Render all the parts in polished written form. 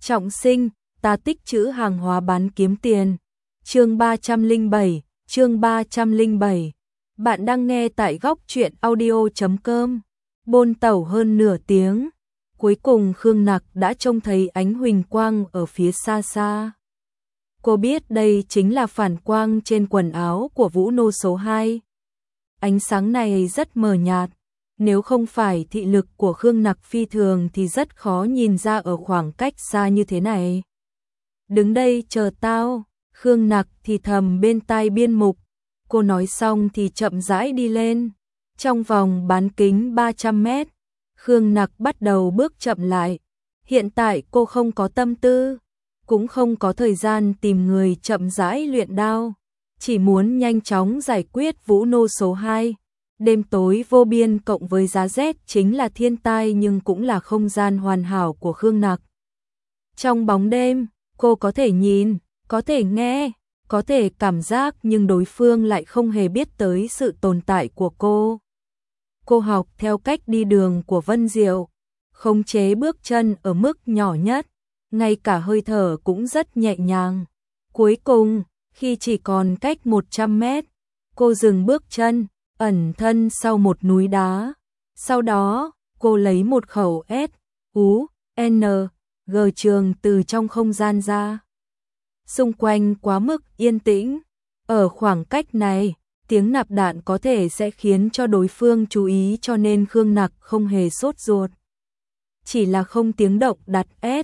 Trọng sinh, ta tích trữ hàng hóa bán kiếm tiền. Chương 307, chương 307. Bạn đang nghe tại góc truyện audio.com. Bôn tẩu hơn nửa tiếng, cuối cùng Khương Nặc đã trông thấy ánh huỳnh quang ở phía xa xa. Cô biết đây chính là phản quang trên quần áo của Vũ Nô số 2. Ánh sáng này rất mờ nhạt, nếu không phải thị lực của Khương Nặc phi thường thì rất khó nhìn ra ở khoảng cách xa như thế này. Đứng đây chờ tao, Khương Nặc thì thầm bên tai Biên Mục. Cô nói xong thì chậm rãi đi lên. Trong vòng bán kính 300 mét, Khương Nặc bắt đầu bước chậm lại. Hiện tại cô không có tâm tư, cũng không có thời gian tìm người chậm rãi luyện đao. Chỉ muốn nhanh chóng giải quyết Vũ Nô số 2. Đêm tối vô biên cộng với giá rét chính là thiên tai nhưng cũng là không gian hoàn hảo của Khương Nặc. Trong bóng đêm, cô có thể nhìn, có thể nghe, có thể cảm giác nhưng đối phương lại không hề biết tới sự tồn tại của cô. Cô học theo cách đi đường của Vân Diệu, khống chế bước chân ở mức nhỏ nhất, ngay cả hơi thở cũng rất nhẹ nhàng. Cuối cùng, khi chỉ còn cách 100 mét, cô dừng bước chân, ẩn thân sau một núi đá. Sau đó, cô lấy một khẩu S.U.N.G trường từ trong không gian ra. Xung quanh quá mức yên tĩnh, ở khoảng cách này, tiếng nạp đạn có thể sẽ khiến cho đối phương chú ý cho nên Khương Nặc không hề sốt ruột. Chỉ là không tiếng động đặt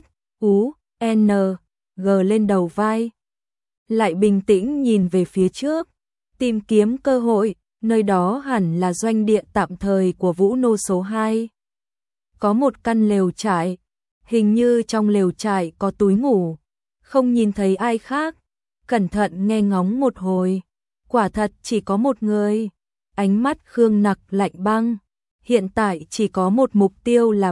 S.U.N.G lên đầu vai. Lại bình tĩnh nhìn về phía trước, tìm kiếm cơ hội, nơi đó hẳn là doanh địa tạm thời của Vũ Nô số 2. Có một căn lều trại, hình như trong lều trại có túi ngủ, không nhìn thấy ai khác, cẩn thận nghe ngóng một hồi, quả thật chỉ có một người. Ánh mắt Khương Nặc lạnh băng, hiện tại chỉ có một mục tiêu là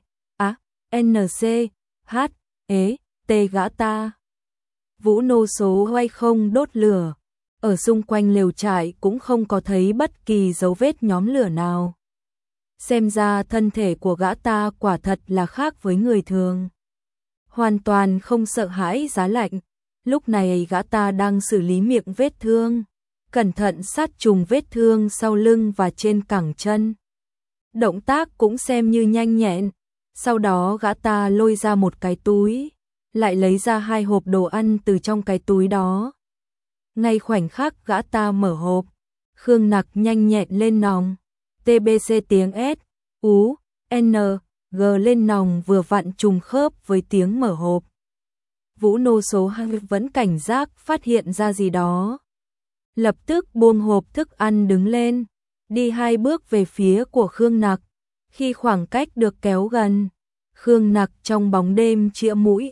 B.A.N.C.H.E.T gã ta. Vũ Nô số 2 không đốt lửa, ở xung quanh lều trại cũng không có thấy bất kỳ dấu vết nhóm lửa nào. Xem ra thân thể của gã ta quả thật là khác với người thường. Hoàn toàn không sợ hãi giá lạnh, lúc này gã ta đang xử lý miệng vết thương, cẩn thận sát trùng vết thương sau lưng và trên cẳng chân. Động tác cũng xem như nhanh nhẹn, sau đó gã ta lôi ra một cái túi, lại lấy ra 2 hộp đồ ăn từ trong cái túi đó. Ngay khoảnh khắc gã ta mở hộp, Khương Nặc nhanh nhẹn lên nòng, TBC tiếng S.U.N.G lên nòng vừa vặn trùng khớp với tiếng mở hộp. Vũ Nô số 2 vẫn cảnh giác phát hiện ra gì đó. Lập tức buông hộp thức ăn đứng lên, đi 2 bước về phía của Khương Nặc. Khi khoảng cách được kéo gần, Khương Nặc trong bóng đêm chĩa mũi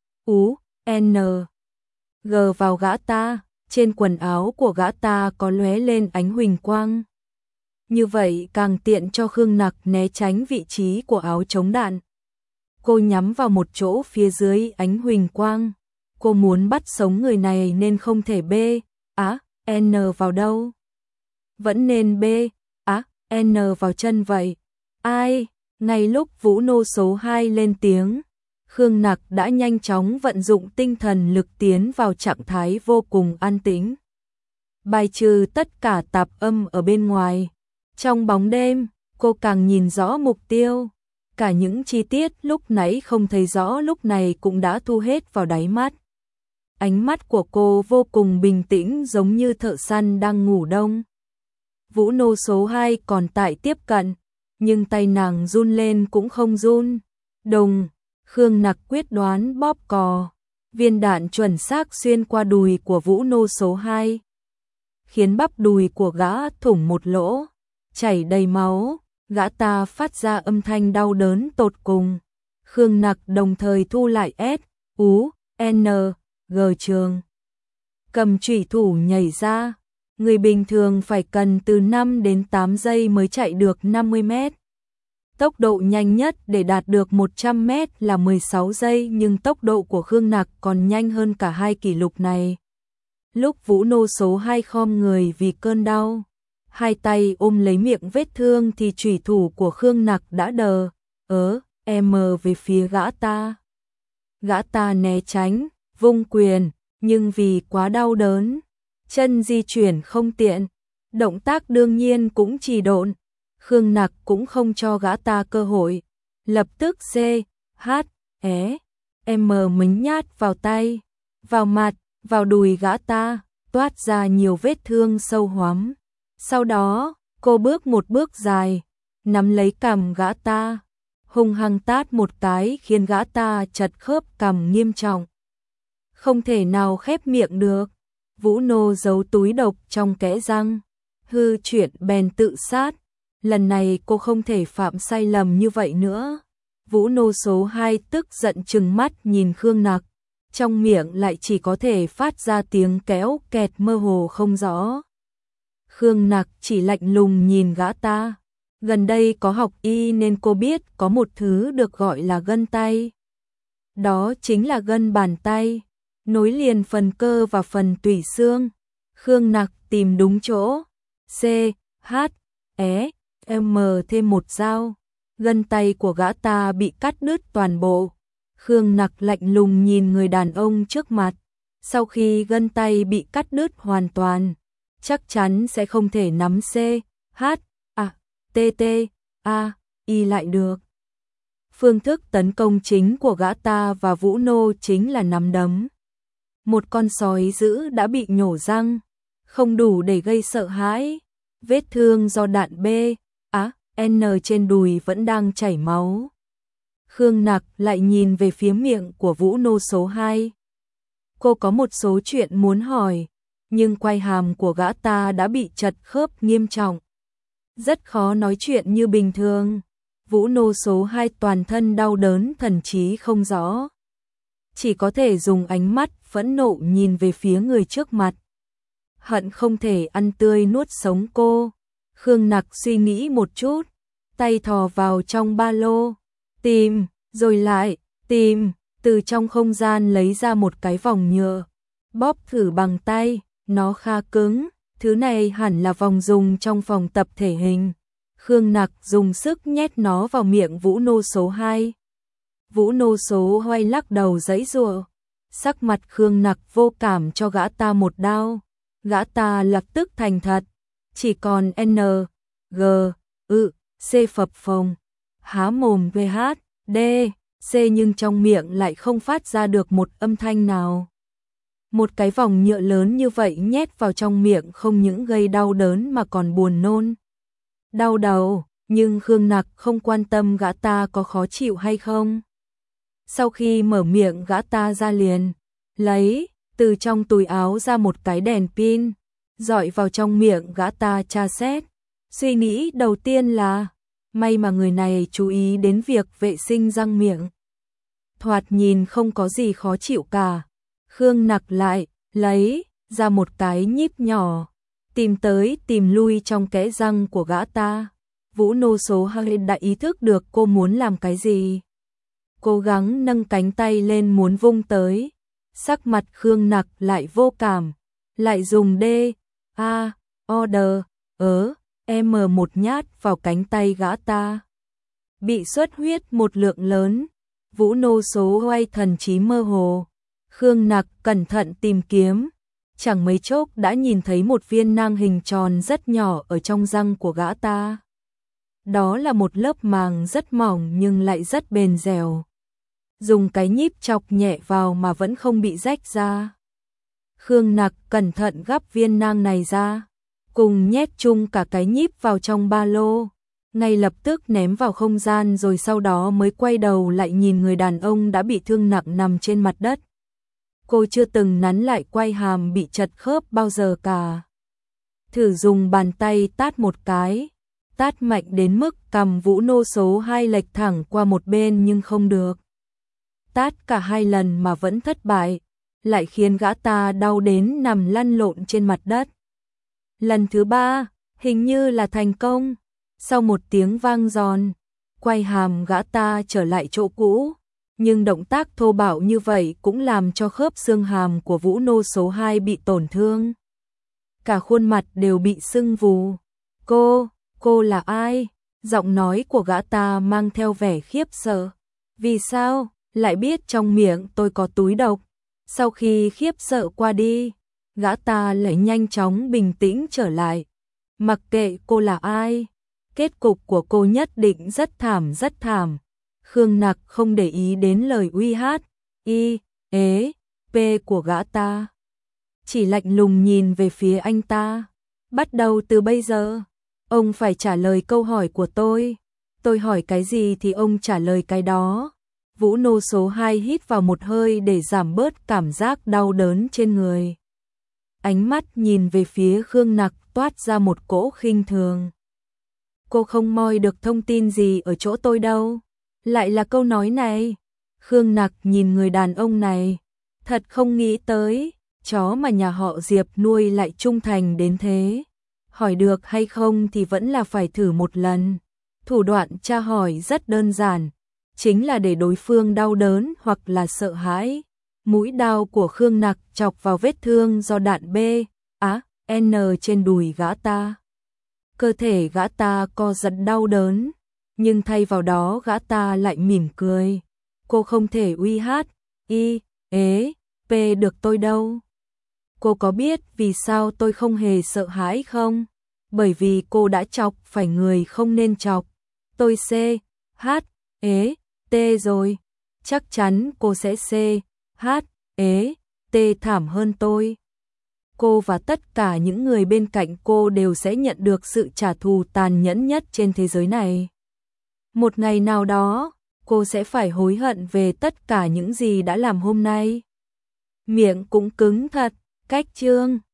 S.U.N.G vào gã ta, trên quần áo của gã ta có lóe lên ánh huỳnh quang. Như vậy càng tiện cho Khương Nặc né tránh vị trí của áo chống đạn. Cô nhắm vào một chỗ phía dưới ánh huỳnh quang. Cô muốn bắt sống người này nên không thể B.A.N vào đâu. Vẫn nên B.A.N vào chân vậy. Ai? Ngay lúc Vũ Nô số 2 lên tiếng, Khương Nặc đã nhanh chóng vận dụng tinh thần lực tiến vào trạng thái vô cùng an tĩnh, bài trừ tất cả tạp âm ở bên ngoài. Trong bóng đêm, cô càng nhìn rõ mục tiêu, cả những chi tiết lúc nãy không thấy rõ lúc này cũng đã thu hết vào đáy mắt. Ánh mắt của cô vô cùng bình tĩnh giống như thợ săn đang ngủ đông. Vũ Nô số 2 còn tại tiếp cận, nhưng tay nàng run lên cũng không run. Đùng, Khương Nặc quyết đoán bóp cò, viên đạn chuẩn xác xuyên qua đùi của Vũ Nô số 2, khiến bắp đùi của gã thủng một lỗ, chảy đầy máu, gã ta phát ra âm thanh đau đớn tột cùng. Khương Nặc đồng thời thu lại S.U.N.G trường, cầm chủy thủ nhảy ra. Người bình thường phải cần từ 5 đến 8 giây mới chạy được 50 mét. Tốc độ nhanh nhất để đạt được 100 mét là 16 giây nhưng tốc độ của Khương Nặc còn nhanh hơn cả 2 kỷ lục này. Lúc Vũ Nô số 2 khom người vì cơn đau, 2 tay ôm lấy miệng vết thương thì chủy thủ của Khương Nặc đã đờ, về phía gã ta. Gã ta né tránh, vung quyền, nhưng vì quá đau đớn, chân di chuyển không tiện, động tác đương nhiên cũng trì độn. Khương Nặc cũng không cho gã ta cơ hội, lập tức mính nhát vào tay, vào mặt, vào đùi gã ta, toát ra nhiều vết thương sâu hoắm. Sau đó, cô bước một bước dài, nắm lấy cằm gã ta, hung hăng tát một cái khiến gã ta chật khớp cằm nghiêm trọng. Không thể nào khép miệng được. Vũ Nô giấu túi độc trong kẽ răng, hư chuyện bèn tự sát. Lần này cô không thể phạm sai lầm như vậy nữa. Vũ Nô số 2 tức giận trừng mắt nhìn Khương Nặc, trong miệng lại chỉ có thể phát ra tiếng kéo kẹt mơ hồ không rõ. Khương Nặc chỉ lạnh lùng nhìn gã ta. Gần đây có học y nên cô biết có một thứ được gọi là gân tay. Đó chính là gân bàn tay, nối liền phần cơ và phần tủy xương. Khương Nặc tìm đúng chỗ, thêm một dao, gân tay của gã ta bị cắt đứt toàn bộ. Khương Nặc lạnh lùng nhìn người đàn ông trước mặt, sau khi gân tay bị cắt đứt hoàn toàn, chắc chắn sẽ không thể nắm y lại được. Phương thức tấn công chính của gã ta và Vũ Nô chính là nắm đấm. Một con sói dữ đã bị nhổ răng, không đủ để gây sợ hãi. Vết thương do đạn N trên đùi vẫn đang chảy máu. Khương Nặc lại nhìn về phía miệng của Vũ Nô số 2. Cô có một số chuyện muốn hỏi, nhưng quai hàm của gã ta đã bị chật khớp nghiêm trọng, rất khó nói chuyện như bình thường. Vũ Nô số 2 toàn thân đau đớn thần trí không rõ, chỉ có thể dùng ánh mắt phẫn nộ nhìn về phía người trước mặt, hận không thể ăn tươi nuốt sống cô. Khương Nặc suy nghĩ một chút, tay thò vào trong ba lô, tìm, rồi lại, tìm, từ trong không gian lấy ra một cái vòng nhựa, bóp thử bằng tay, nó khá cứng, thứ này hẳn là vòng dùng trong phòng tập thể hình. Khương Nặc dùng sức nhét nó vào miệng Vũ Nô số 2. Vũ Nô số 2 lắc đầu giãy giụa, sắc mặt Khương Nặc vô cảm cho gã ta một đao. Gã ta lập tức thành thật, chỉ còn phập phồng, há mồm nhưng trong miệng lại không phát ra được một âm thanh nào. Một cái vòng nhựa lớn như vậy nhét vào trong miệng không những gây đau đớn mà còn buồn nôn. Đau đầu, nhưng Khương Nặc không quan tâm gã ta có khó chịu hay không. Sau khi mở miệng gã ta ra liền, lấy từ trong túi áo ra một cái đèn pin, dọi vào trong miệng gã ta tra xét. Suy nghĩ đầu tiên là, may mà người này chú ý đến việc vệ sinh răng miệng. Thoạt nhìn không có gì khó chịu cả. Khương Nặc lại lấy ra một cái nhíp nhỏ, tìm tới tìm lui trong kẽ răng của gã ta. Vũ Nô số 2 đã ý thức được cô muốn làm cái gì, cố gắng nâng cánh tay lên muốn vung tới. Sắc mặt Khương Nặc lại vô cảm, lại dùng một nhát vào cánh tay gã ta. Bị xuất huyết một lượng lớn, Vũ Nô số 2 thần trí mơ hồ. Khương Nặc cẩn thận tìm kiếm, chẳng mấy chốc đã nhìn thấy một viên nang hình tròn rất nhỏ ở trong răng của gã ta. Đó là một lớp màng rất mỏng nhưng lại rất bền dẻo. Dùng cái nhíp chọc nhẹ vào mà vẫn không bị rách ra. Khương Nặc cẩn thận gắp viên nang này ra, cùng nhét chung cả cái nhíp vào trong ba lô, ngay lập tức ném vào không gian, rồi sau đó mới quay đầu lại nhìn người đàn ông đã bị thương nặng nằm trên mặt đất. Cô chưa từng nắn lại quai hàm bị chật khớp bao giờ cả. Thử dùng bàn tay tát một cái, tát mạnh đến mức cằm Vũ Nô số 2 lệch thẳng qua một bên nhưng không được. Tát cả 2 lần mà vẫn thất bại, lại khiến gã ta đau đến nằm lăn lộn trên mặt đất. Lần thứ 3, hình như là thành công. Sau một tiếng vang giòn, quai hàm gã ta trở lại chỗ cũ, nhưng động tác thô bạo như vậy cũng làm cho khớp xương hàm của Vũ Nô số 2 bị tổn thương. Cả khuôn mặt đều bị sưng vù. Cô là ai? Giọng nói của gã ta mang theo vẻ khiếp sợ. Vì sao? lại biết trong miệng tôi có túi độc. Sau khi khiếp sợ qua đi, gã ta lại nhanh chóng bình tĩnh trở lại. Mặc kệ cô là ai, kết cục của cô nhất định rất thảm rất thảm. Khương Nặc không để ý đến lời uy hát, y, ế, p của gã ta. Chỉ lạnh lùng nhìn về phía anh ta. Bắt đầu từ bây giờ, ông phải trả lời câu hỏi của tôi. Tôi hỏi cái gì thì ông trả lời cái đó. Vũ Nô số 2 hít vào một hơi để giảm bớt cảm giác đau đớn trên người. Ánh mắt nhìn về phía Khương Nặc toát ra một cỗ khinh thường. Cô không moi được thông tin gì ở chỗ tôi đâu. Lại là câu nói này. Khương Nặc nhìn người đàn ông này. Thật không nghĩ tới, chó mà nhà họ Diệp nuôi lại trung thành đến thế. Hỏi được hay không thì vẫn là phải thử một lần. Thủ đoạn tra hỏi rất đơn giản. Chính là để đối phương đau đớn hoặc là sợ hãi. Mũi đao của Khương Nặc chọc vào vết thương do đạn B, N trên đùi gã ta. Cơ thể gã ta co giật đau đớn, nhưng thay vào đó gã ta lại mỉm cười. Cô không thể uy hát, y, ế, p được tôi đâu. Cô có biết vì sao tôi không hề sợ hãi không? Bởi vì cô đã chọc phải người không nên chọc. Tôi C, H, ế, T rồi. Chắc chắn cô sẽ C, H, ế, T thảm hơn tôi. Cô và tất cả những người bên cạnh cô đều sẽ nhận được sự trả thù tàn nhẫn nhất trên thế giới này. Một ngày nào đó, cô sẽ phải hối hận về tất cả những gì đã làm hôm nay. Miệng cũng cứng thật, cách chương.